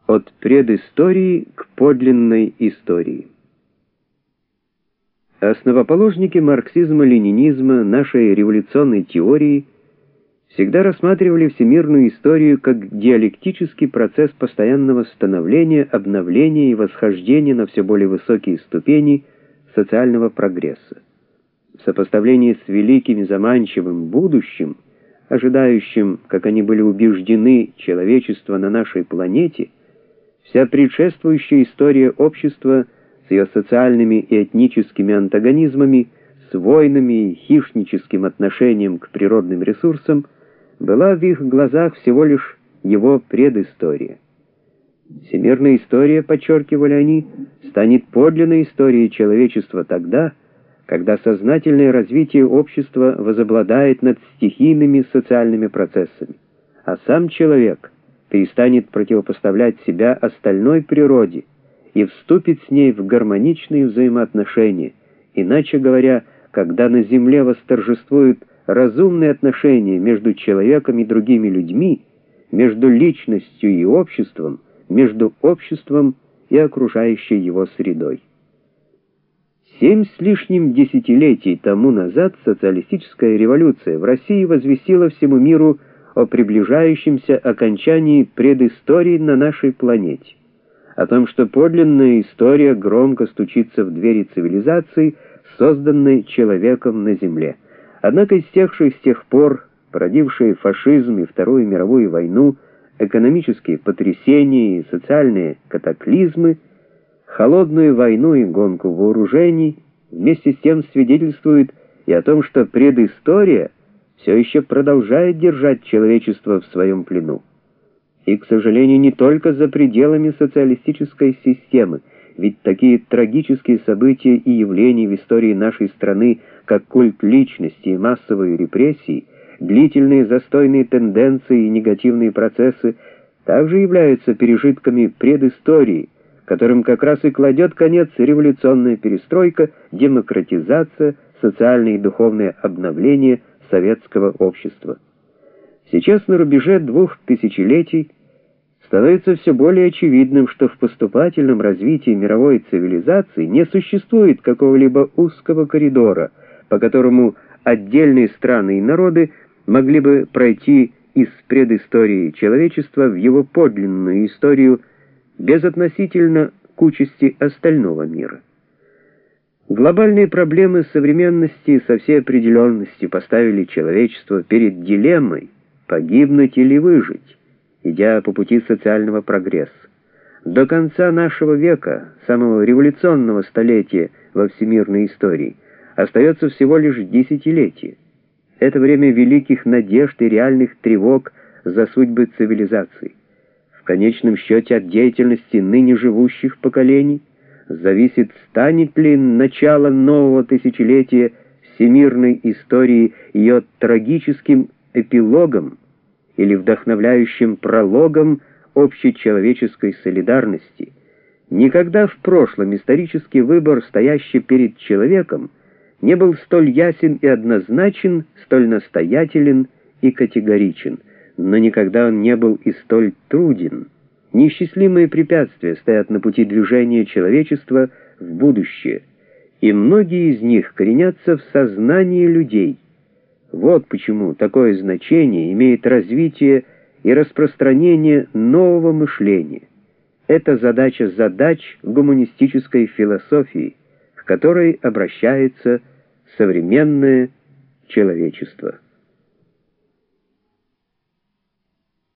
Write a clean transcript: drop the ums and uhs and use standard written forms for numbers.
От предыстории к подлинной истории. Основоположники марксизма-ленинизма нашей революционной теории всегда рассматривали всемирную историю как диалектический процесс постоянного становления, обновления и восхождения на все более высокие ступени социального прогресса. В сопоставлении с великим и заманчивым будущим, ожидающим, как они были убеждены, человечество на нашей планете, вся предшествующая история общества с ее социальными и этническими антагонизмами, с войнами и хищническим отношением к природным ресурсам, была в их глазах всего лишь его предыстория. Всемирная история, подчеркивали они, станет подлинной историей человечества тогда, когда сознательное развитие общества возобладает над стихийными социальными процессами, а сам человек перестанет противопоставлять себя остальной природе и вступит с ней в гармоничные взаимоотношения, иначе говоря, когда на Земле восторжествуют разумные отношения между человеком и другими людьми, между личностью и обществом, между обществом и окружающей его средой. 7 с лишним десятилетий тому назад социалистическая революция в России возвестила всему миру о приближающемся окончании предыстории на нашей планете, о том, что подлинная история громко стучится в двери цивилизации, созданной человеком на Земле. Однако истекшие с тех пор, породившие фашизм и Вторую мировую войну, экономические потрясения и социальные катаклизмы, холодную войну и гонку вооружений, вместе с тем свидетельствуют и о том, что предыстория все еще продолжает держать человечество в своем плену. И, к сожалению, не только за пределами социалистической системы, ведь такие трагические события и явления в истории нашей страны, как культ личности и массовые репрессии, длительные застойные тенденции и негативные процессы, также являются пережитками предыстории, которым как раз и кладет конец революционная перестройка, демократизация, социальное и духовное обновление советского общества. Сейчас, на рубеже 2 тысячелетий, становится все более очевидным, что в поступательном развитии мировой цивилизации не существует какого-либо узкого коридора, по которому отдельные страны и народы могли бы пройти из предыстории человечества в его подлинную историю безотносительно к участи остального мира. Глобальные проблемы современности со всей определенностью поставили человечество перед дилеммой погибнуть или выжить, идя по пути социального прогресса. До конца нашего века, самого революционного столетия во всемирной истории, остается всего лишь десятилетие. Это время великих надежд и реальных тревог за судьбы цивилизации. В конечном счете от деятельности ныне живущих поколений зависит, станет ли начало нового тысячелетия всемирной истории ее трагическим эпилогом или вдохновляющим прологом общечеловеческой солидарности. Никогда в прошлом исторический выбор, стоящий перед человеком, не был столь ясен и однозначен, столь настоятелен и категоричен, но никогда он не был и столь труден. Неисчислимые препятствия стоят на пути движения человечества в будущее, и многие из них коренятся в сознании людей. Вот почему такое значение имеет развитие и распространение нового мышления. Это задача задач гуманистической философии, к которой обращается современное человечество.